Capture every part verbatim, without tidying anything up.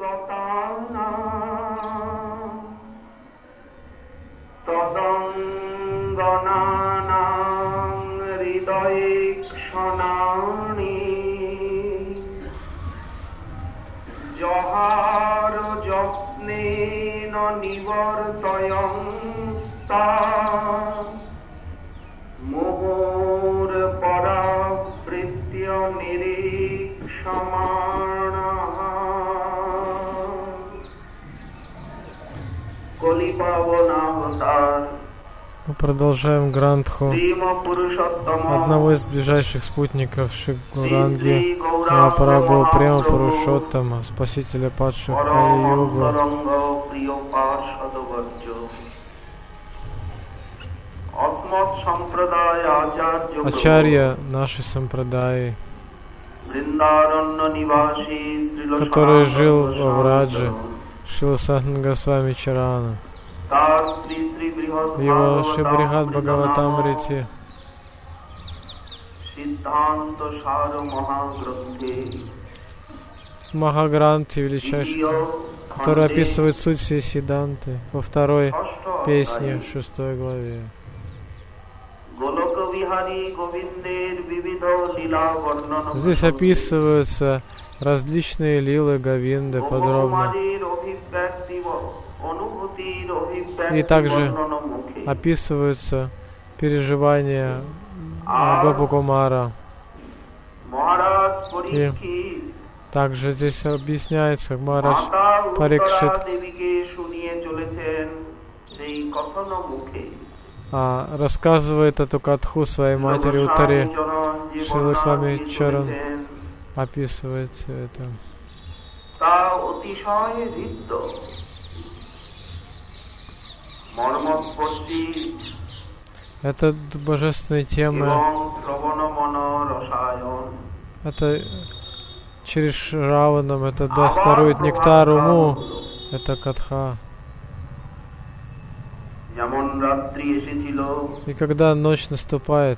Jahar jopne no nivartayam ta mohor parapritya nirikshamana kolipavanavatara. Мы продолжаем Грантху одного из ближайших спутников Шри Гауранги Махапрабху Према Пурушоттама, спасителя падших Кали-югу. Ачарья нашей сампрадаи, который жил во Врадже, Шрила Санатана Госвами Чарана. Его Шри Брихад Бхагаватамрити, Махагранти величайший, который описывает суть всей Сиддханты во второй песне, в шестой главе. Здесь описываются различные лилы Говинды подробно. И также описываются переживания Гопа-кумара. И также здесь объясняется Махарадж Парикшит, а, рассказывает эту катху своей матери Уттаре. Шрила Свами Чаран описывает все это. Это божественные темы. Это через Шраванам, это даст дарует нектар уму. Это катха. И когда ночь наступает,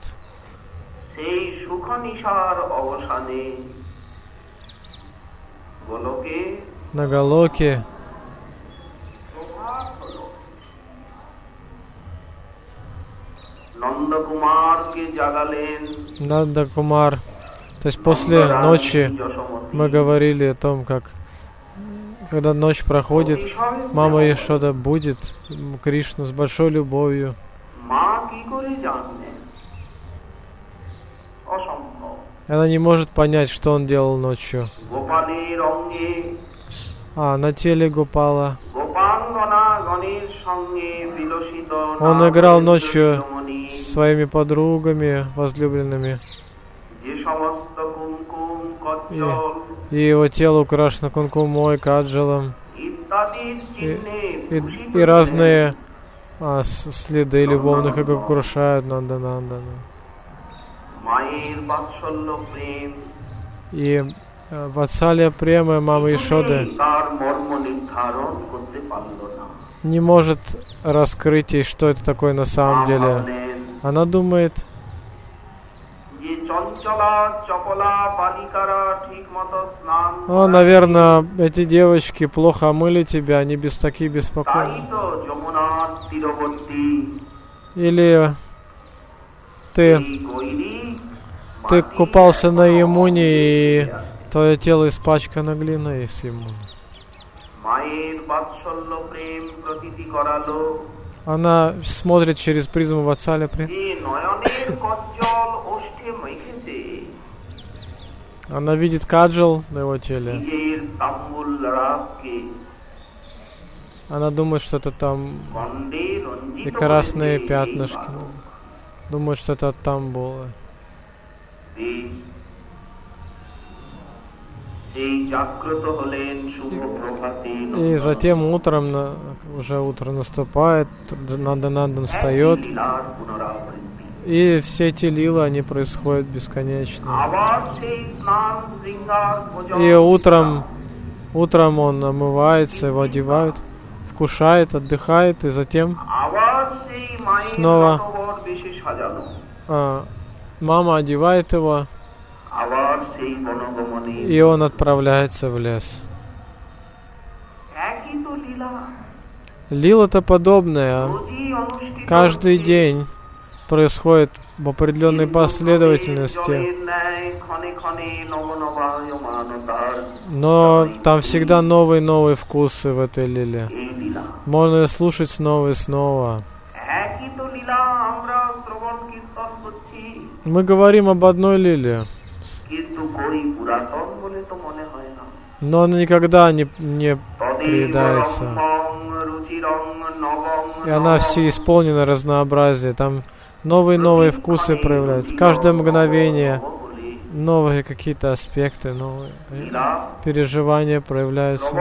на Галоке Нанда Кумар, то есть после ночи мы говорили о том, как когда ночь проходит, мама Яшода будет Кришну с большой любовью. Она не может понять, что он делал ночью. А на теле Гопала он играл ночью с своими подругами, возлюбленными. И, и его тело украшено кункумой, каджалом. И, и, и разные а, следы любовных игр украшают Нанда-Нандана. И а, Ватсалия Премы мамы Яшоды не может раскрыть ей, что это такое на самом деле. Она думает, о, наверное, эти девочки плохо омыли тебя, они без такие беспокойны. Или ты, ты купался на Ямуне, и твое тело испачкано глиной с Ямуны. Она смотрит через призму Ватсалия Прем. Она видит каджал на его теле. Она думает, что это там и красные пятнышки. Думает, что это от Тамбула. И затем утром, на, уже утро наступает, Нанда-Нандан встает, и все эти лилы, они происходят бесконечно. И утром, утром он омывается, его одевают, вкушает, отдыхает, и затем снова а, мама одевает его, и он отправляется в лес. Лила-то подобная каждый день происходит в определенной последовательности. Но там всегда новые-новые вкусы в этой лиле. Можно ее слушать снова и снова. Мы говорим об одной лиле, но она никогда не, не приедается. И она все исполнена разнообразия. Там новые-новые вкусы проявляются. Каждое мгновение новые какие-то аспекты, новые переживания проявляются.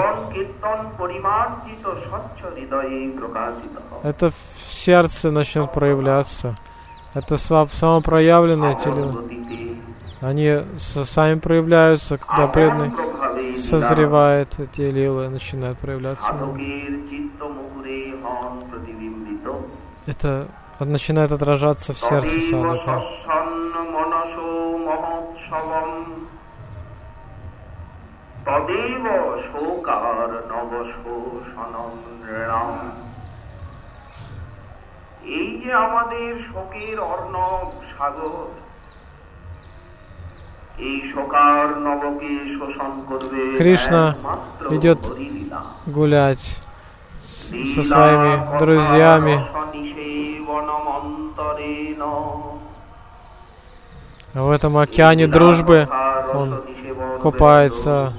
Это в сердце начнет проявляться. Это самопроявленные теле. Они сами проявляются, когда преданный созревает, эти лилы начинают проявляться. Это начинает отражаться в сердце садхака. Кришна идет гулять с, со своими друзьями. В этом океане дружбы он купается.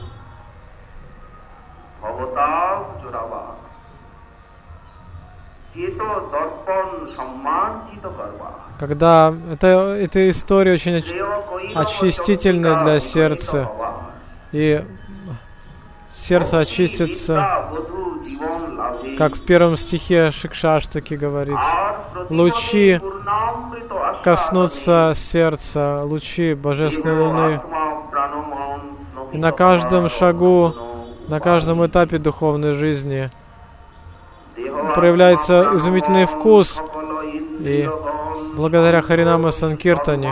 Когда это, эта история очень оч, очистительная для сердца, и сердце очистится, как в первом стихе Шикшаштаки говорится. Лучи коснутся сердца, лучи Божественной Луны. И на каждом шагу, на каждом этапе духовной жизни проявляется изумительный вкус. И благодаря Харинама Санкиртане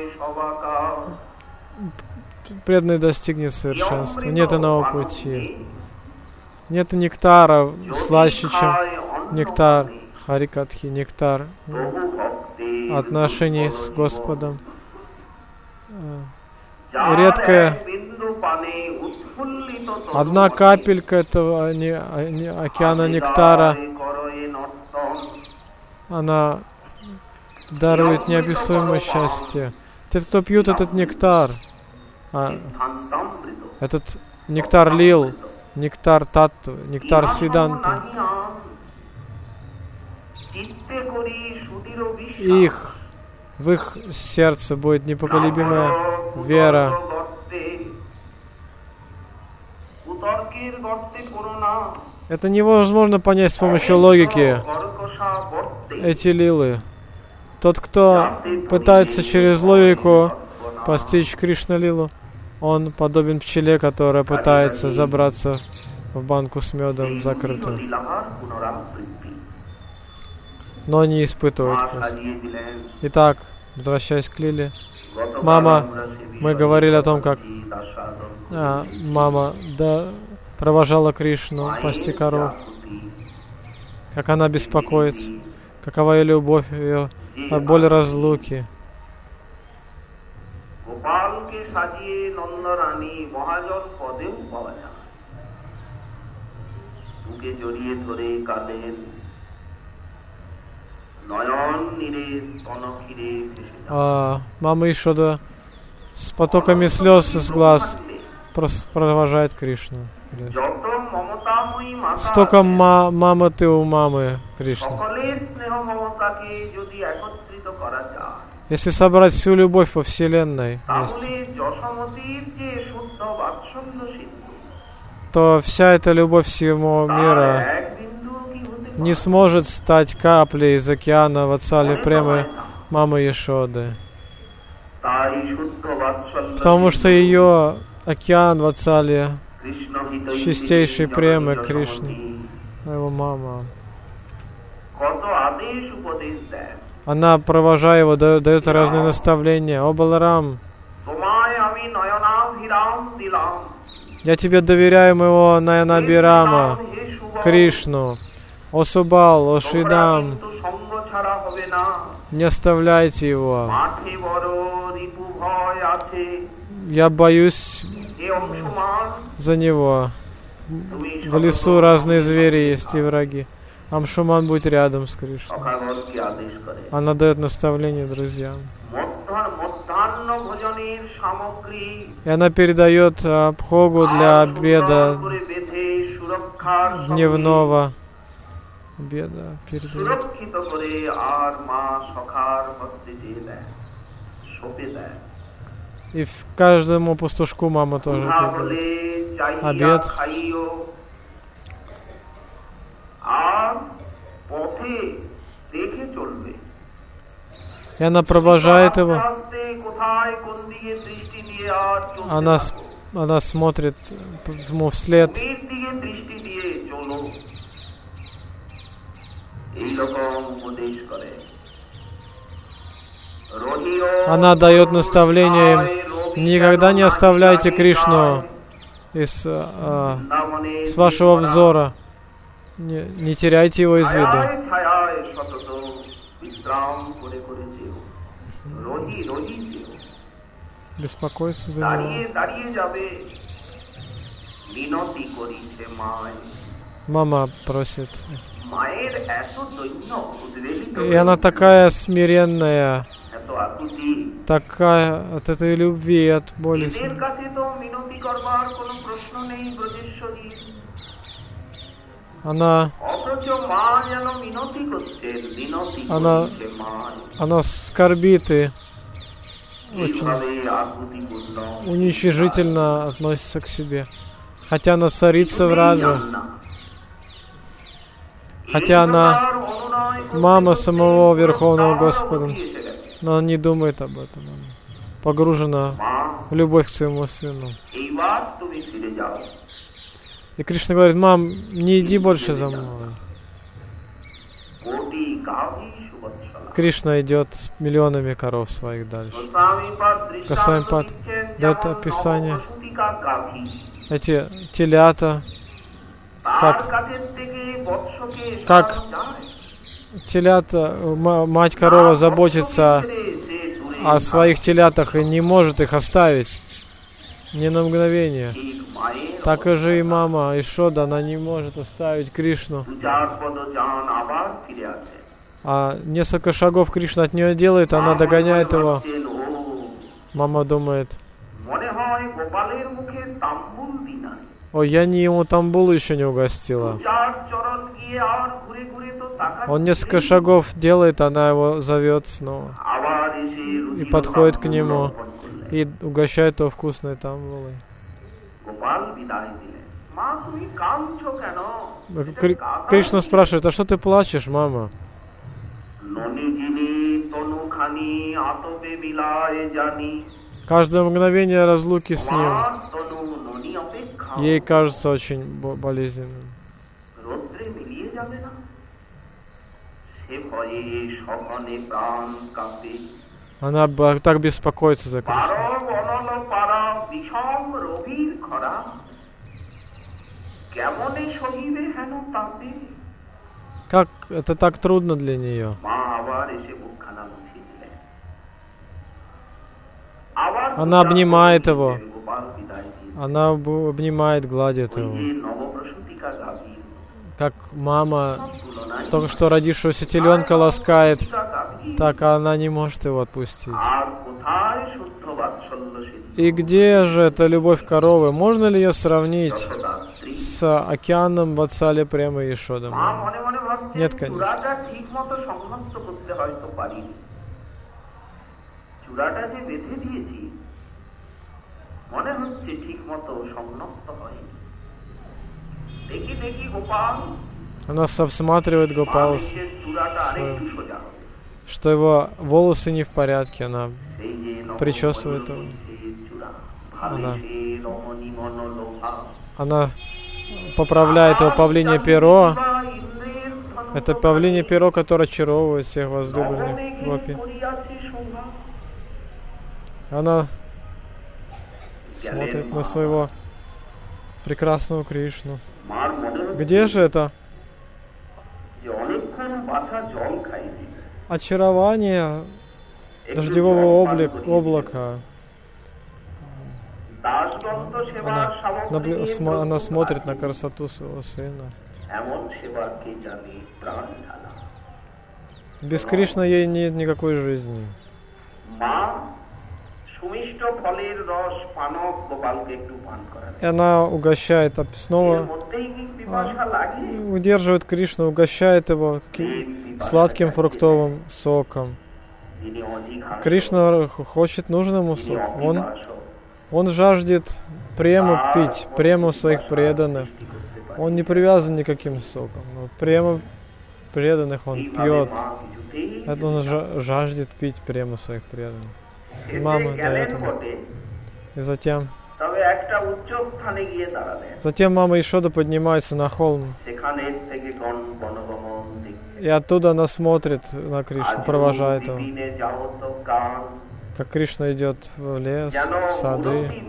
преданный достигнет совершенства. Нет иного пути. Нет нектара слаще, чем нектар Харикатхи, нектар отношений с Господом. Редкая одна капелька этого океана нектара, она дарует неописуемое счастье. Те, кто пьют этот нектар, а, этот нектар лил, нектар таттвы, нектар сиданты, их, в их сердце будет непоколебимая вера. Это невозможно понять с помощью логики. Эти лилы. Тот, кто пытается через логику постичь Кришна-лилу, он подобен пчеле, которая пытается забраться в банку с медом закрытую, но не испытывает вкус. Итак, возвращаясь к лиле, мама, мы говорили о том, как а, мама да, провожала Кришну пасти коров, как она беспокоится, какова ее любовь, ее боль разлуки. А, мама Ишода с потоками слез из глаз провожает Кришну. Столько ма мамы у мамы Кришны. Если собрать всю любовь во Вселенной вместе, то вся эта любовь всего мира не сможет стать каплей из океана Ватсали Премы мамы Яшоды. Потому что ее океан Ватсали, чистейшей премы Кришны, его мама, она, провожая его, дает, дает разные наставления. О, Баларам, я тебе доверяю моего Наянабирама. Кришну. О Субал, о তোমরা Шридам, কিন্তু সঙ্গ ছাড়া হবে না। не оставляйте его. মাঠে বড় রিপু ভয় আছে, Я боюсь এ অংশমান за него. তুমি В лесу разные звери есть и враги. Амшуман будет рядом с Кришной. সখাগণ কি আদেশ করে? Она дает наставление друзьям. মধ্যাহ্ন মধ্যাহ্ন ভোজনের সামগ্রী И она передает обхогу для আর সুন্দর обеда করে বেঁধে সুরক্ষার সঙ্গে дневного. Обеда передает. সুরক্ষিত করে আর মা সখার হস্তে দিয়ে দেয়, সঁপে দেয়। И в каждому пастушку мама тоже উহা передает. বলে চাইয়া обед. খাইও, আর পথে দেখে চলবে। И она провожает его. আস্তে আস্তে কোথায় কোন দিকে দৃষ্টি দিয়ে আর চলতে Она, থাকো। с- она смотрит ему вслед. কোন দিকে দৃষ্টি দিয়ে চলো, এইরকম উপদেশ করে। রহিও Она дает наставление им: কোথায় রবি никогда не কেন оставляйте নাহি Кришну যায়, из, а, বৃন্দাবনে с вашего বিপরা, взора. Не, не теряйте его из виду. ছায়ায় ছায়ায় সতত বিশ্রাম করে করে যেও, রহি রহি যেও, Беспокойся за দাঁড়িয়ে него. দাঁড়িয়ে যাবে, মিনতি করিছে মায়। Мама просит. মায়ের এত দৈন্য উদ্বেলিত И она такая смиренная, এত আকুতি, такая от этой любви, от боли. এদের কাছে তো মিনতি করবার কোনো প্রশ্ন নেই ব্রজেশ্বরী, Она, অথচ মা যেন মিনতি করছেন, মিনতি она- করছে মায়। она скорбит и очень এইভাবে আকুতিপূর্ণ уничижительно относится к себе. Хотя она царица в Раджа, хотя она мама самого Верховного Господа, но она не думает об этом. Она погружена в любовь к своему сыну. এইবার তুমি ফিরে যাও, И Кришна говорит: мам, не иди больше за мной. কোটি গাভী সুবৎসলা। Кришна идет с миллионами коров своих дальше. গোস্বামীপাদ দৃষ্টান্ত গোস্বামীপাদ দিচ্ছেন дает যেমন описание. নবপ্রসূতিকা গাভী, Эти телята, তার как- কাছের থেকে বৎসকে как- সরানো যায়? телята, ма- мать корова заботится বৎসকে ছেড়ে সে দূরে о своих телятах и не может их оставить ни на мгновение. ঠিক মায়ের Так и же и мама Ишода, она не может оставить Кришну. দু চার পদ যান আবার ফিরে আসে। А несколько шагов Кришна от нее делает, она догоняет его. ভাবছেন, ও, Мама думает: মনে হয় গোপালের মুখে তাম্বুল দিনা, ой, я не ему тамбул еще не угостила. চার চরণ গিয়ে আর ঘুরে ঘুরে তো তাকাচ্ছে, Он несколько шагов делает, она его зовет снова. আবার এসে И রুচির подходит к তাম্বুল нему অর্পণ করলেন। и угощает его вкусной тамбулой. গোপাল বিদায় দিলেন। মা তুমি কাঁদছো কেন? Кри- Кришна спрашивает: а что ты плачешь, мама? ননি যিনি তনুখানি আতপে বিলায় জানি, Каждое мгновение разлуки с ним আমার তনু ননি অপেক্ষা ей кажется очень бо- болезненным. রৌদ্রে মিলিয়ে যাবে না? সে ভয়ে সঘনে প্রাণ কাঁপে, Она б- так беспокоится за Кришну. পারব অনল পারা বিষম রবির খরা, কেমনে সহিবে হেন তাপে? Как это так трудно для нее. মা আবার এসে মুখখানা মুছিয়ে দিলেন। আবার Она обнимает его. গোপাল বিদায় দিয়ে Она бу- обнимает, гладит ওই его. যে নবপ্রসূতিকা গাভী, Как мама তুলনায় только что родившегося теленка ласкает, গাভী, так она не может его отпустить. আর কোথায় শুদ্ধ বাৎসল্য সিদ্ধ И где же эта любовь коровы? Можно ли ее сравнить যশোদা স্ত্রী? с океаном Ватсали прямо Ишода? মা মনে মনে ভাবছেন, Нет, конечно. চূড়াটা ঠিক মতো সংহত করতে হয়তো পারিনি, চূড়াটা যে বেঁধে দিয়েছি মনে হচ্ছে ঠিক মতো সংযুক্ত হয়নি। দেখি দেখি গোপাল, Она всматривает মা Гопала, দেখছেন চূড়াটা свою. আরেকটু সোজা হবে। что его волосы не в порядке. Она সেই যে নব причесывает его. বৈরবীর চূড়া, ভাবে Она. সে রমণী মনোলোভা, Она поправляет его павлинье перо. বা ইন্দ্রের ধনু Это павлинье перо, которое очаровывает всех возлюбленных নবমেঘে гопи. পড়িয়াছে শোভা। Она смотрит на своего прекрасного Кришну. মার মনে Где же это очарование дождевого облик, облака? Она, наблю, см, она смотрит на красоту своего сына. Без Кришны ей нет никакой жизни. И она угощает снова, удерживает Кришну, угощает его сладким фруктовым соком. Кришна хочет, нужен ему сок. Он, он жаждет прему пить, прему своих преданных. Он не привязан никаким соком. Но прему преданных он пьет. Это он жаждет пить прему своих преданных. И мама дает ему. И затем, затем мама Ишода поднимается на холм. И оттуда она смотрит на Кришну, провожает его. Как Кришна идет в лес, в сады,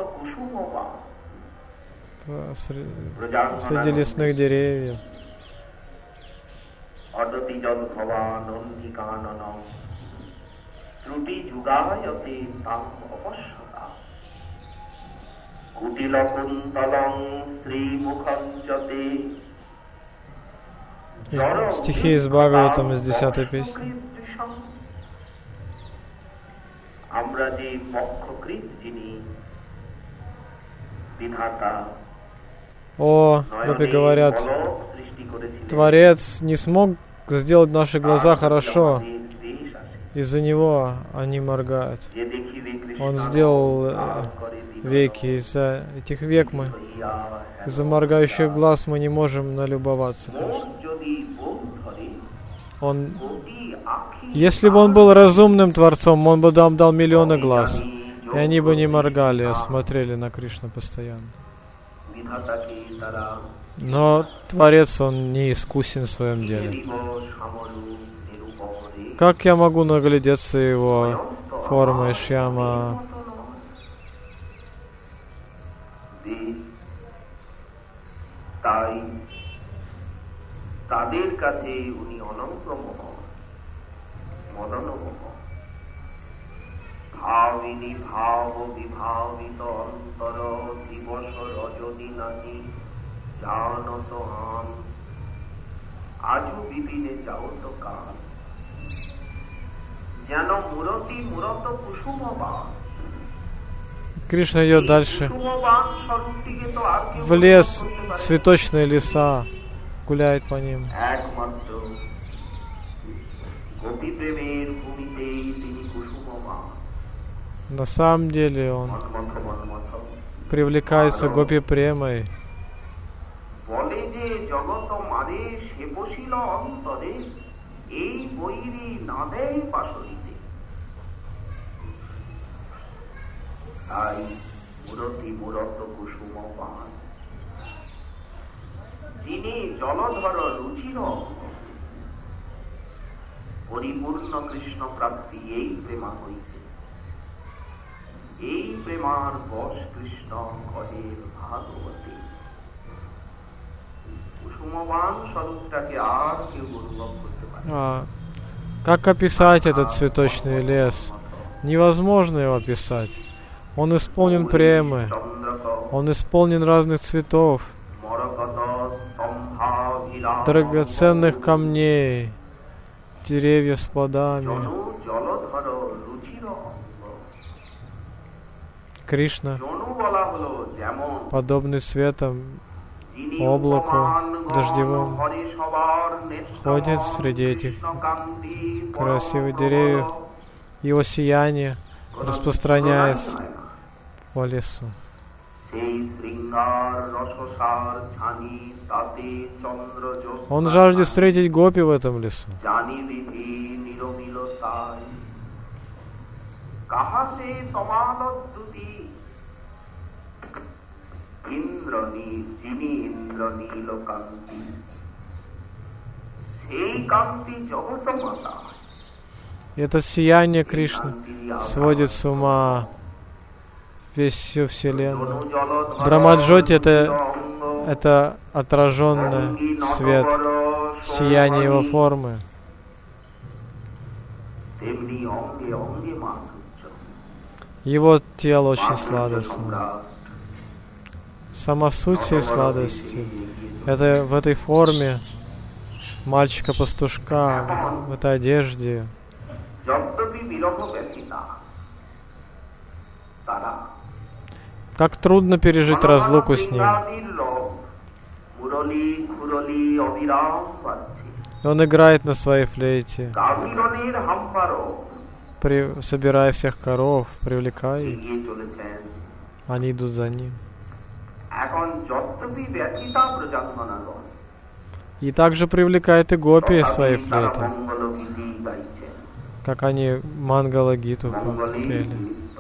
среди лесных деревьев. Стихи из Бхагаватам, из десятой песни. О, гопи говорят, Творец не смог сделать наши глаза хорошо. Из-за него они моргают. Он сделал э, веки. Из-за этих век мы, из-за моргающих глаз мы не можем налюбоваться. Конечно. Он, если бы он был разумным Творцом, он бы нам дал миллионы глаз. И они бы не моргали, а смотрели на Кришну постоянно. Но Творец, он не искусен в своем деле. Как я могу наглядеться его формой Шьяма? Кришна идет дальше в лес, цветочные леса, гуляет по ним. На самом деле он привлекается гопи премой. পরিপূর্ণ কৃষ্ণ প্রাপ্তি এই প্রেমা হইতে, এই প্রেমার বশ কৃষ্ণ কহের ভাগবতী। কুসুমবান স্বরূপটাকে আর কেউ অনুভব করতে পারে না। Как описать этот цветочный лес? Невозможно его описать. Он исполнен премы, он исполнен разных цветов, драгоценных камней, деревьев с плодами. Кришна, подобный светом, облаку дождевому, ходит среди этих красивых деревьев. Его сияние распространяется по лесу. Он жаждет встретить гопи в этом лесу. Это сияние Кришны сводит с ума весь всю Вселенную. Брамаджоти — это, это отраженный свет, сияние его формы. Его тело очень сладостно. Сама суть всей сладости — это в этой форме мальчика-пастушка, в этой одежде. Как трудно пережить разлуку с ним. Он играет на своей флейте, при, собирая всех коров, привлекая их. Они идут за ним. И также привлекает и гопи своей флейтой, как они Мангала Гиту пели.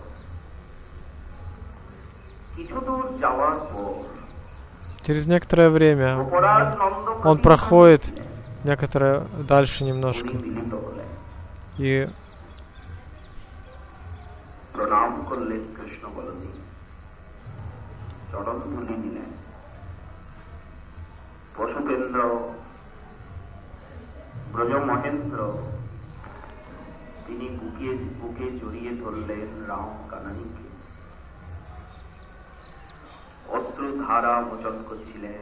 Через некоторое время он проходит некоторое дальше немножко и পশুপেন্দ্র ব্রজ মহেন্দ্র তিনি বুকে বুকে জড়িয়ে ধরলেন রাম কানাইকে, অশ্রুধারা মোচন করছিলেন,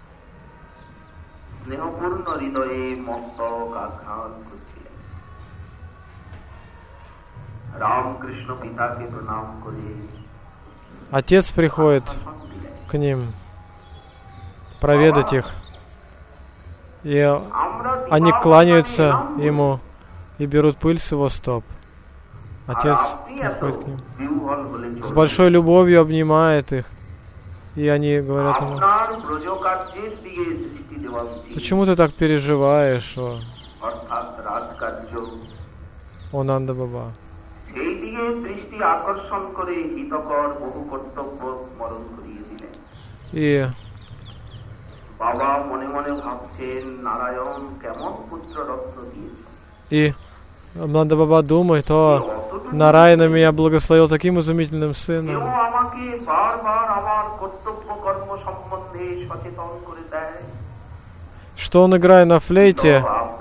স্নেহপূর্ণ হৃদয়ে মস্তক আঘাত করছিলেন। রামকৃষ্ণ পিতাকে প্রণাম করে отец приходит к ним проведать их, и они кланяются ему и берут пыль с его стоп. Отец приходит к ним, с большой любовью обнимает их, и они говорят ему: почему ты так переживаешь, о, о Нанда Баба? И И Нанда Баба думает: о, Нараяна меня благословил таким изумительным сыном. Что он, играя на флейте,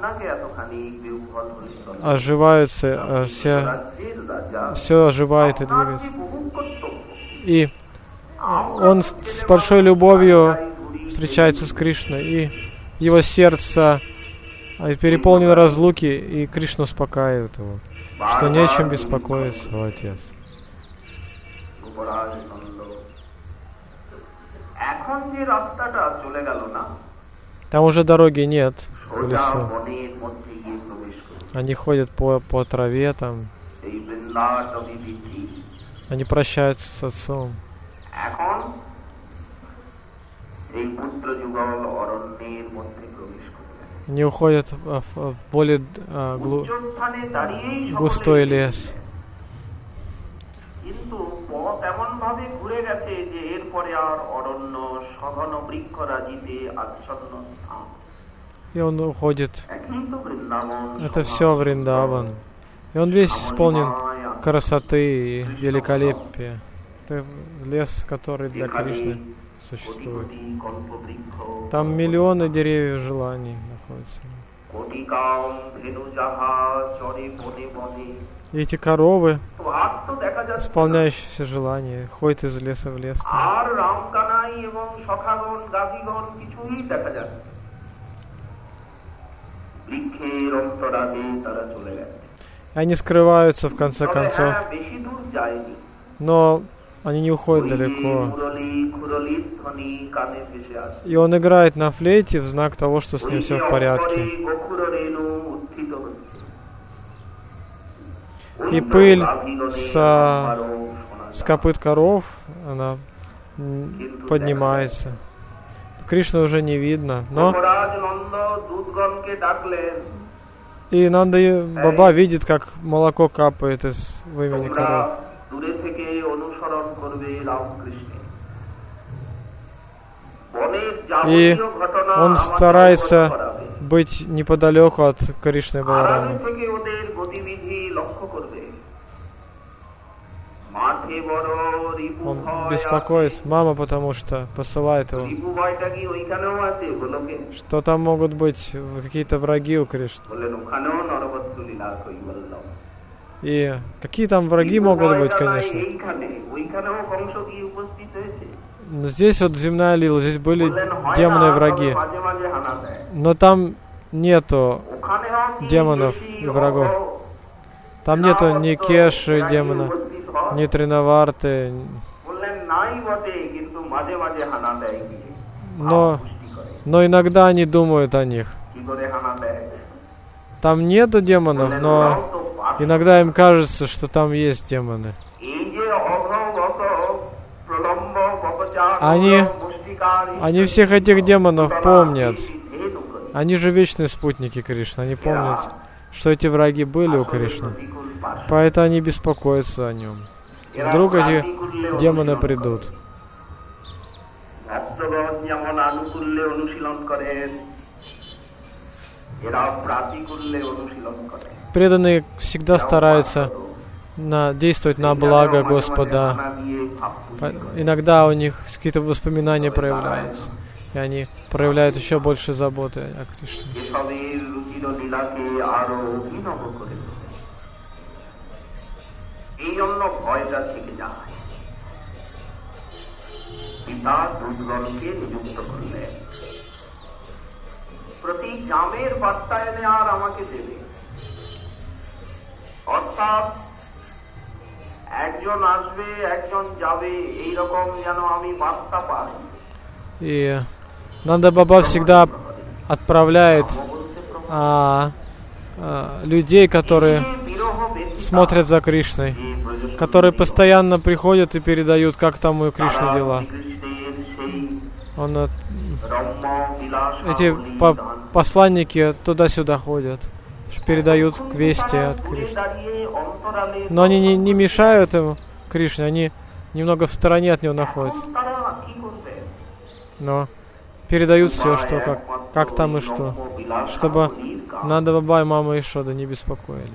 оживаются, все, все оживает и двигается. И он с большой любовью встречается с Кришной, и его сердце переполнено разлуки, и Кришна успокаивает его, что не о чем беспокоиться, о отец. Там уже дороги нет в лесу. Они ходят по, по траве там. Они прощаются с отцом. Они уходят в, в более а, глу, густой лес. И он уходит. Это все Вриндаван. И он весь исполнен красоты и великолепия. Это лес, который для Кришны существует. Там миллионы деревьев желаний находятся. И эти коровы, исполняющие все желания, ходят из леса в лес. Они скрываются в конце концов, но они не уходят далеко. И он играет на флейте в знак того, что с ним все в порядке. И пыль с, с копыт коров, она поднимается. Кришны уже не видно, но и Нанда Баба видит, как молоко капает из вымени коров. И он старается быть неподалеку от Кришны и Баларама. Он беспокоится. Мама, потому что посылает его. Что там могут быть какие-то враги у Кришны. И какие там враги могут быть, конечно. Но здесь вот земная лила, здесь были демоны и враги. Но там нету демонов и врагов. Там нету ни Кеши демона, ни Тринаварты. Но, но иногда они думают о них. Там нету демонов, но иногда им кажется, что там есть демоны. Они, они всех этих демонов помнят. Они же вечные спутники Кришны. Они помнят, что эти враги были у Кришны. Поэтому они беспокоятся о нем. Вдруг эти демоны придут. Преданные всегда стараются на, действовать на благо Господа. Иногда у них какие-то воспоминания проявляются. И они проявляют еще больше заботы о Кришне. И Нанда Баба всегда отправляет а, а, людей, которые смотрят за Кришной, которые постоянно приходят и передают, как там у Кришны дела. Он, от... Эти по посланники туда-сюда ходят, передают вести от Кришны. Но они не, не мешают ему, Кришне, они немного в стороне от него находятся. Но передают все, что как, как там и что, чтобы Нанда Баба и мама Ишода не беспокоились.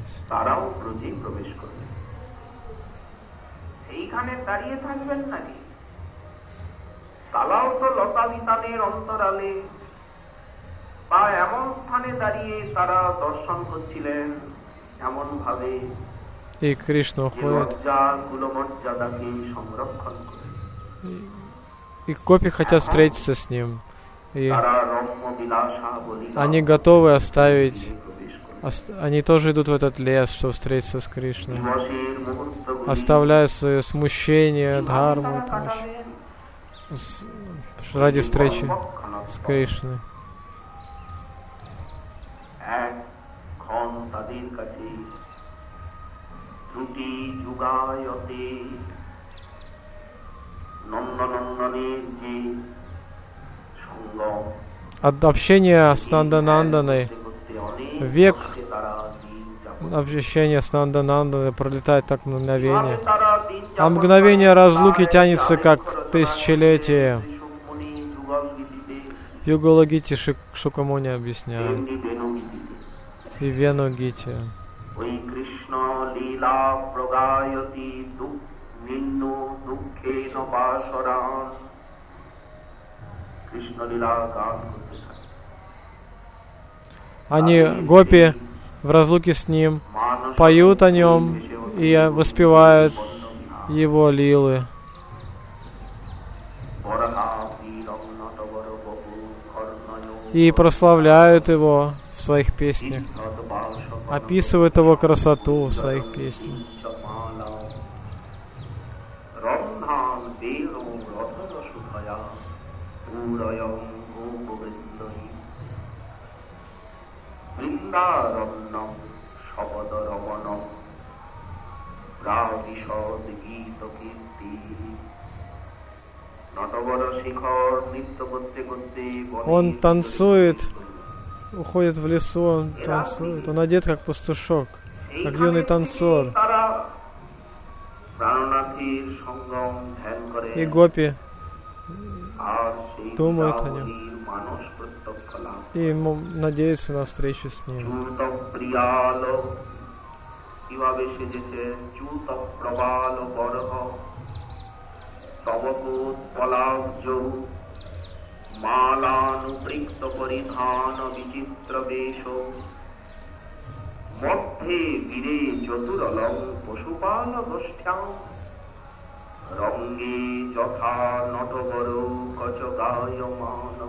И Кришна уходит. И гопи хотят встретиться с ним. И они готовы оставить... Ост, они тоже идут в этот лес, чтобы встретиться с Кришной. Оставляя свое смущение, дхарму и прочее. С, ради встречи с Кришной. От общения с Нандананданой век общения с Нандананданой пролетает так мгновение. А мгновение разлуки тянется как тысячелетие. Югала Гити Шукамуни объясняет. И Вену Гити. Они, гопи, в разлуке с ним, поют о нем и воспевают его лилы. И прославляют его в своих песнях. Описывают его красоту в своих песнях. Он танцует, уходит в лесу, он танцует. Он одет как пастушок, как юный танцор. И гопи думают о нем. И ему надеются на встречу с ним. কিভাবে সেজেছে চ্যুত প্রবাল বরহ তবকোৎ পলাব্জ মালানুপৃক্ত পরিধান বিচিত্র বেশ মধ্যে বীরে চতুরলং পশুপাল গোষ্ঠ্যাং রঙ্গে যথা নটবর কচগায়মান।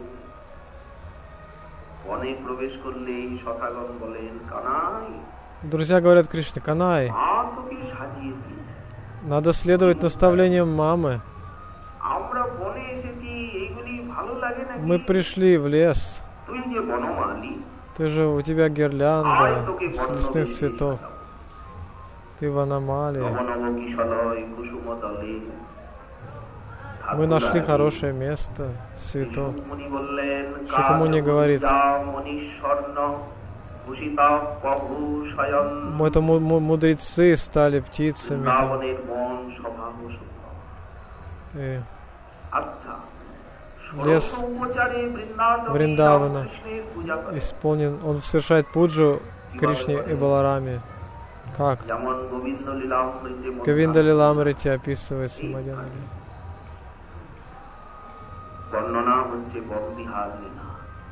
বনে প্রবেশ করলেই সখাগণ বলেন, কানাই, Друзья говорят Кришне: Канай, মা তোকে সাজিয়ে দিয়েছে, надо следовать наставлениям мамы. আমরা বনে এসেছি, এইগুলি ভালো লাগে নাকি? Мы пришли в лес. তুই যে বনমালী, Ты же, у тебя আয় гирлянда তোকে с বর্ণ лесных বেশি цветов. সাজাবো। Ты в аномалии. নবনব কিশলয় কুসুম দলে। Мы нашли хорошее место цветов. মুনি বললেন, Шукамуни говорит: মনীশ্বর্ণ ভূষিতা প্রভূষয়ন Мы это му- му- мудрецы стали птицами. Там, বৃন্দাবনের বন স্বভাব সুন্দর। и আচ্ছা, лес ষোড়শ উপচারে বৃন্দাবনে Вриндавана কৃষ্ণের পূজা করে। исполнен, он совершает пуджу Кришне и Балараме. Как? যেমন গোবিন্দ লীলামৃতে Говинда Лиламрити описывается Мадьяна. বর্ণনা হচ্ছে বনবিহার লীলা।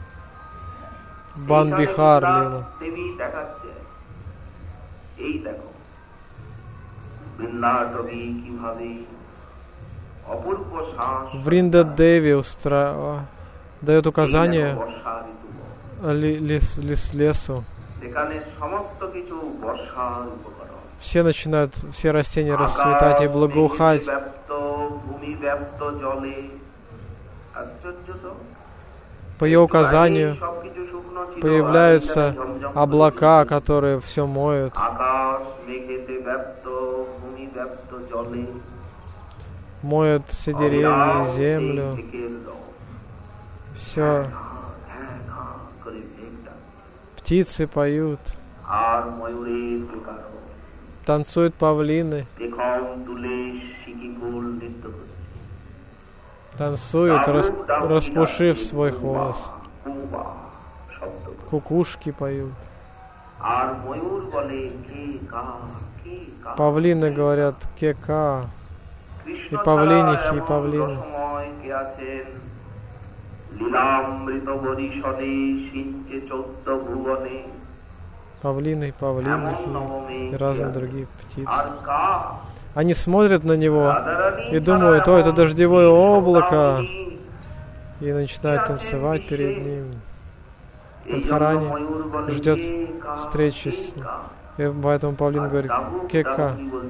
Бан Бихар Лила. দেবী দেখাচ্ছে, এই দেখো বৃন্দাটবী কিভাবে অপূর্ব শ্বাস Вринда Деви устра... дает указания বর্ষা ঋতু, ли- лес- лес- лесу. সেখানে সমস্ত কিছু বর্ষার উপকরণ। Все начинают, все растения расцветать и благоухать. ব্যাপ্ত ভূমি ব্যাপ্ত জলে, আশ্চর্য তো। По ее указанию সবকিছু শুকনো ছিল, появляются আর ঝমঝম облака, которые все моют. আকাশ মেঘেতে ব্যাপ্ত ভূমি ব্যাপ্ত জলে, Моют все деревья и землю. Все птицы поют. আর ময়ূরের বিকার, Танцуют павлины. পেখম তুলে শিকিকুল নৃত্য করছে, Танцуют, рас- распушив свой хвост. কুবা শব্দ করে। Кукушки поют. আর ময়ূর বলে কে কা কে কা। Павлины говорят кека. কৃষ্ণ и павлинихи, ছাড়া и এমন павлины. রসময় কে আছেন, লীলামৃত বরিশনে সিঞ্চে চৌদ্দ ভুবনে, Павлины, и এমন павлинихи নবমে и কে разные আছেন। другие আর птицы. কা Они смотрят на него রাধারানী и думают: о, это дождевое облако, и начинают танцевать перед ним. Радхарани ждет встречи с ним. И поэтому павлин говорит: кека.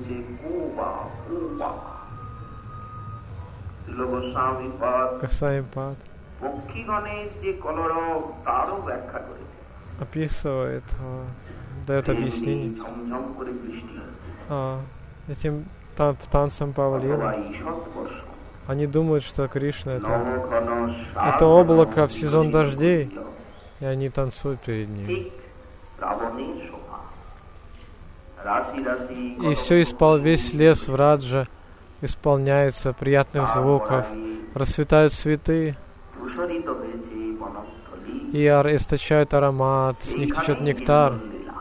Касаимпад পক্ষীগণের যে কলরব তারও ব্যাখ্যা করেছে। описывает, а, дает объяснение ঝমঝম করে বৃষ্টি হচ্ছে, а, этим та- танцем павлина. অথবা ঈষৎ বর্ষণ। Они думают, что Кришна это, নবঘন это облако в сезон дождей, и они танцуют перед ним. ঠিক রাবণের শোভা। রাশি রাশি И все испол... весь лес в Раджа исполняется приятных звуков, расцветают цветы, প্রসারিত হয়েছে বনস্থলী, и ар- источают аромат, с них течет нектар.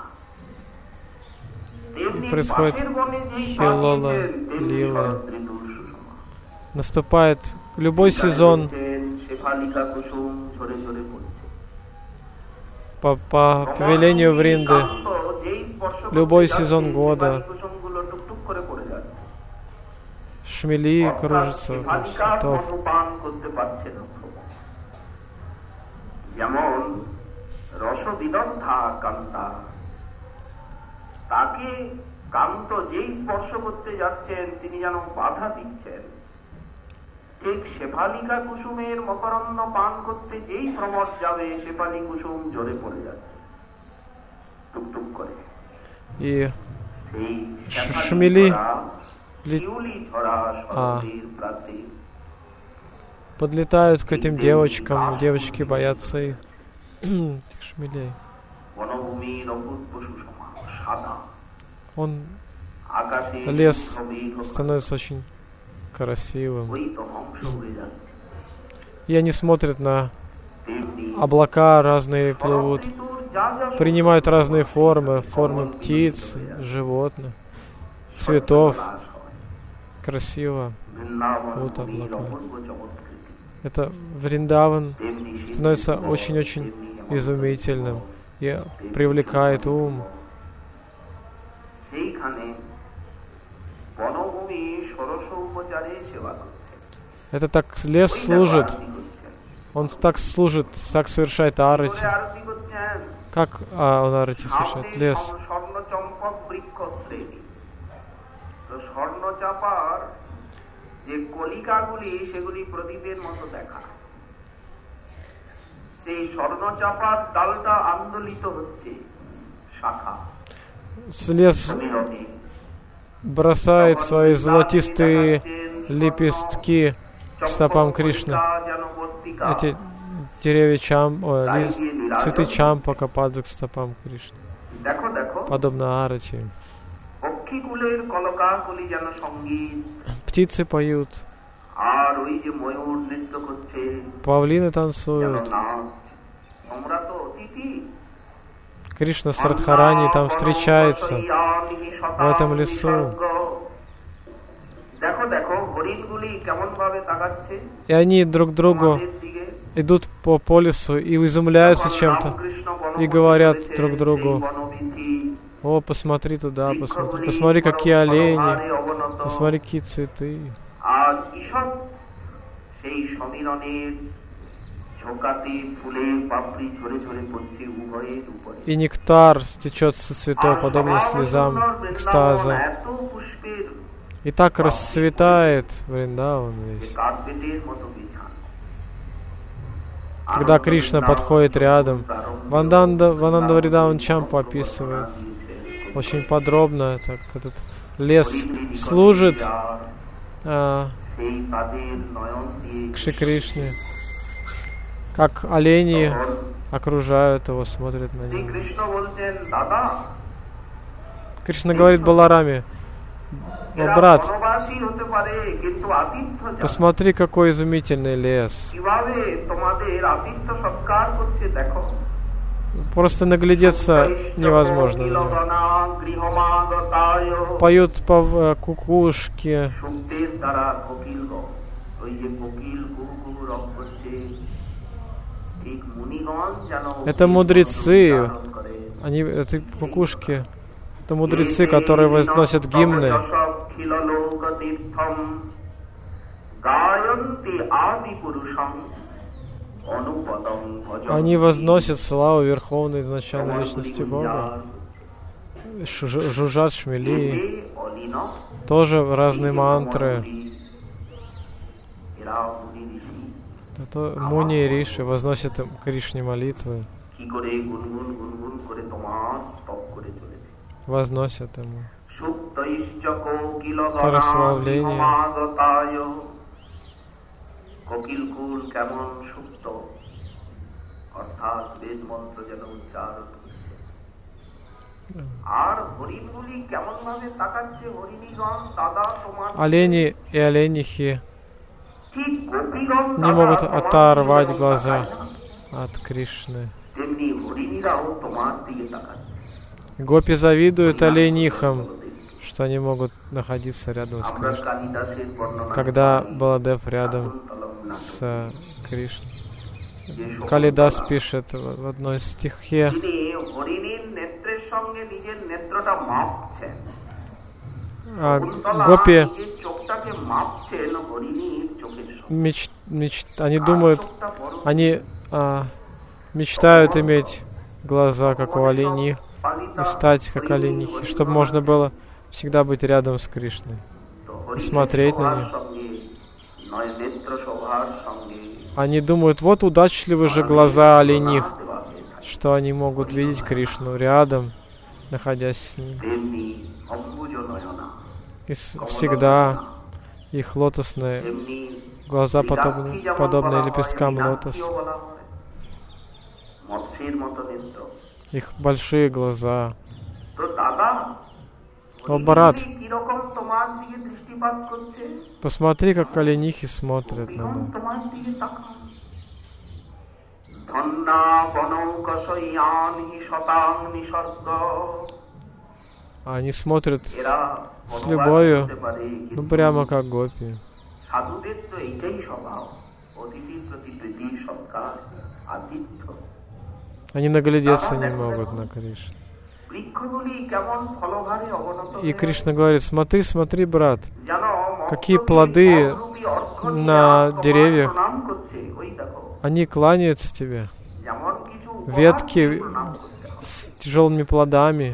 Происходит Хилола Лила. Наступает любой сезон শেফালিকা কুসুম ঝরে ঝরে পড়ছে। по, по повелению Вринды, যেই স্পর্শ করতে любой যাচ্ছে, сезон года. শেফালি কুসুমগুলো টুকটুক করে পড়ে যাচ্ছে। Шмели অর্থাৎ кружатся вокруг শেফালিকার цветов. মতো পান করতে পারছে না। যেমন রসবিদগ্ধা কান্তা, তাকে কান্ত যেই স্পর্শ করতে যাচ্ছেন তিনি যেন বাধা দিচ্ছেন, ঠিক শেফালিকা কুসুমের মকরন্দ পান করতে যেই ভ্রমর যাবে শেফালি কুসুম ঝরে পড়ে যাচ্ছে টুকটুক করে। И সেই শ- шмели ли- শিউলি ঝরা শরতের প্রাতে подлетают к этим девочкам, девочки боятся их, этих шмелей. বনভূমির অপূর্ব সুষমা সাদা, Он, আকাশে лес মেঘ становится очень красивым. ওই তো হংস হয়ে যাচ্ছে। И они смотрят на তেমনি облака разные плывут, শরৎ ঋতুর принимают разные формы, формы птиц, животных, цветов. Красиво. Вот облака. Это Вриндаван становится очень-очень изумительным и привлекает ум. Это так лес служит. Он так служит, так совершает арати. Как а, он арати совершает? Лес. Лес бросает свои золотистые лепестки к стопам Кришны. Эти деревья чам, о, ли, цветы чампака падают к стопам Кришны. Подобно арати. Птицы поют. Павлины танцуют. Кришна с Радхарани там встречается в этом лесу. И они друг другу идут по, по лесу и изумляются чем-то. И говорят друг другу: о, посмотри туда, посмотри. Посмотри, какие олени. Посмотри, какие цветы. И нектар стечет со цветов, подобно слезам экстаза. И так расцветает Вриндаван весь. Когда Кришна подходит рядом, Ванданда, Вананда Вриндаван Чампа описывает очень подробно, так, этот лес служит а, к Шри Кришне, как олени окружают его, смотрят на него. Кришна говорит Балараме: о, брат, посмотри, какой изумительный лес. Просто наглядеться невозможно. Поют по кукушки. Это мудрецы. Они, это кукушки. Это мудрецы, которые возносят гимны. Они возносят славу Верховной изначальной Личности Бога. Жужжат шмели. Тоже разные мантры. Это Муни и Риши возносят Кришне молитвы. Возносят ему прославление. Олени и оленихи не могут оторвать глаза от Кришны. Гопи завидуют оленихам, что они могут находиться рядом с Кришной. Когда Баладев рядом с Кришной. Калидас пишет в одной стихе: а, гопи меч, меч, они думают, они а, мечтают иметь глаза, как у оленей, и стать как оленихи, чтобы можно было всегда быть рядом с Кришной и смотреть на них. Они думают, вот удачливы же глаза олених, что они могут видеть Кришну рядом, находясь с ним. И всегда их лотосные глаза подобны, подобны лепесткам лотоса. Их большие глаза. О, брат, посмотри, как оленихи смотрят на нас. Они смотрят с любовью, ну прямо как гопи. Они наглядеться не могут на Кришну. И Кришна говорит: смотри, смотри, брат, какие плоды на деревьях, они кланяются тебе. Ветки с тяжелыми плодами.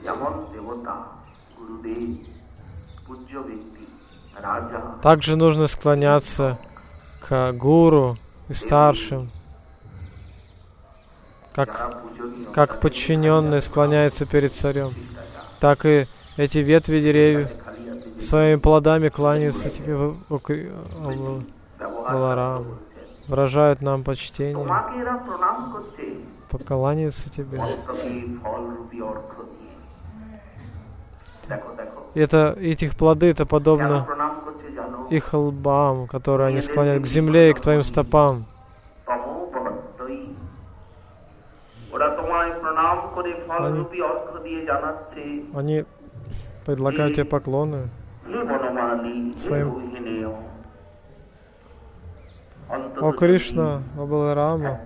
Также нужно склоняться к гуру и старшим, как, как подчиненные склоняются перед царем, так и эти ветви деревьев своими плодами кланяются тебе, Баларам, выражают нам почтение, покланяются тебе. Это, этих плоды, это подобно их лбам, которые они склоняют к земле и к твоим стопам. Они, они предлагают тебе поклоны своим. О Кришна, о Баларама,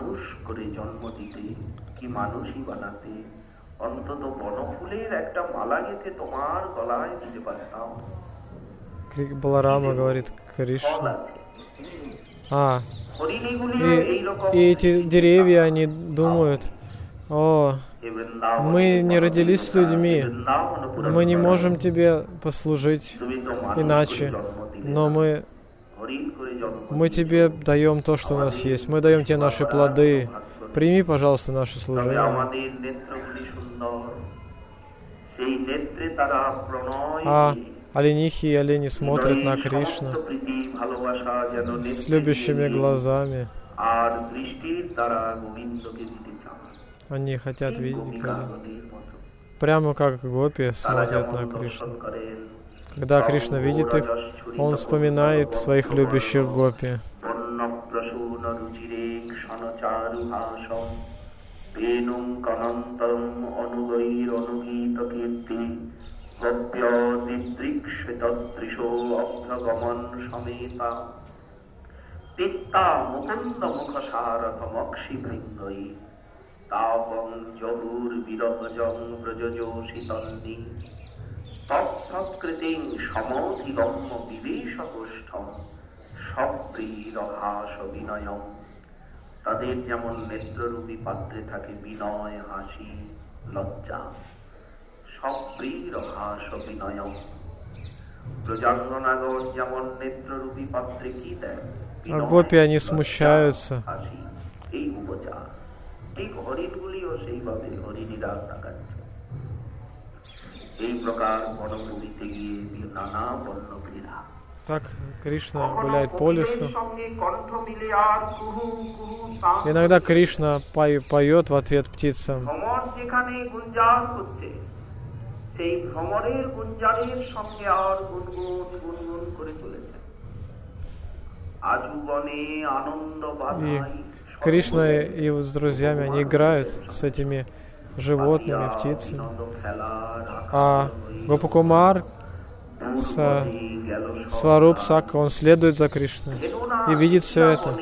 Баларама говорит Кришна. А, и, и эти деревья, они думают: о, мы не родились с людьми, мы не можем тебе послужить иначе, но мы, мы тебе даем то, что у нас есть, мы даем тебе наши плоды, прими, пожалуйста, наше служение. А оленихи и олени смотрят на Кришну с любящими глазами. Они хотят видеть Гопи. Прямо как гопи смотрят на Кришну. Когда Кришна видит их, он вспоминает своих любящих гопи. তাদের যেমন নেত্ররূপী পাত্রে থাকে বিনয়, হাসি, লজ্জা, সপ্রিয় হাস বিনয়। প্রজাঙ্গনাগর যেমন নেত্ররূপী পাত্রে কি দেয়? А гопи, они смущаются. এই উপচার, ঠিক হরিণগুলিও সেইভাবে হরিণীরা তাকাচ্ছে। এই প্রকার বনভূমিতে গিয়ে নানা বন্য ক্রীড়া। Так Кришна гуляет по лесу. Иногда Кришна поет в ответ птицам. И Кришна и его с друзьями, они играют с этими животными, птицами. А Гопакумар с Сваруб Сакха, он следует за Кришной и видит все это.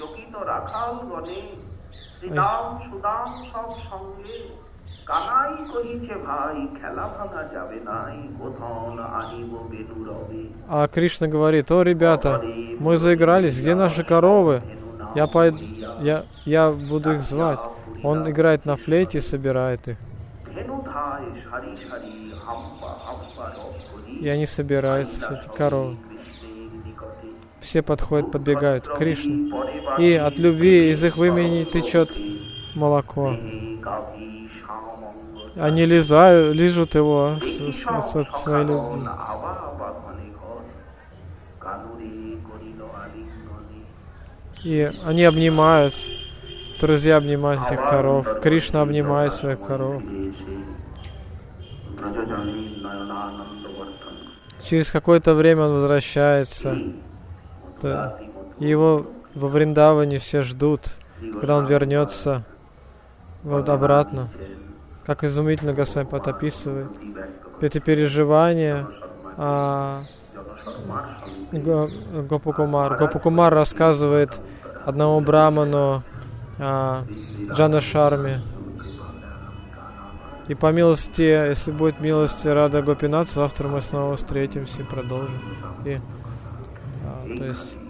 А Кришна говорит: о, ребята, мы заигрались, где наши коровы? Я, пойду, я, я буду их звать. Он играет на флейте и собирает их. И они собираются, все эти коровы. Все подходят, подбегают к Кришне. И от любви из их вымени течет молоко. Они лизают, лижут его с, с, с, от своей любви. И они обнимаются. Друзья обнимают этих коров. Кришна обнимает своих коров. Через какое-то время он возвращается. Его во Вриндаване все ждут. когда он вернется вот обратно. Как изумительно Господь описывает это переживание а, Гопакумар. Гопакумар рассказывает одному браману а, Джана Шарме. И по милости, если будет милость Рада Гопинат, завтра мы снова встретимся и продолжим. И, а, то есть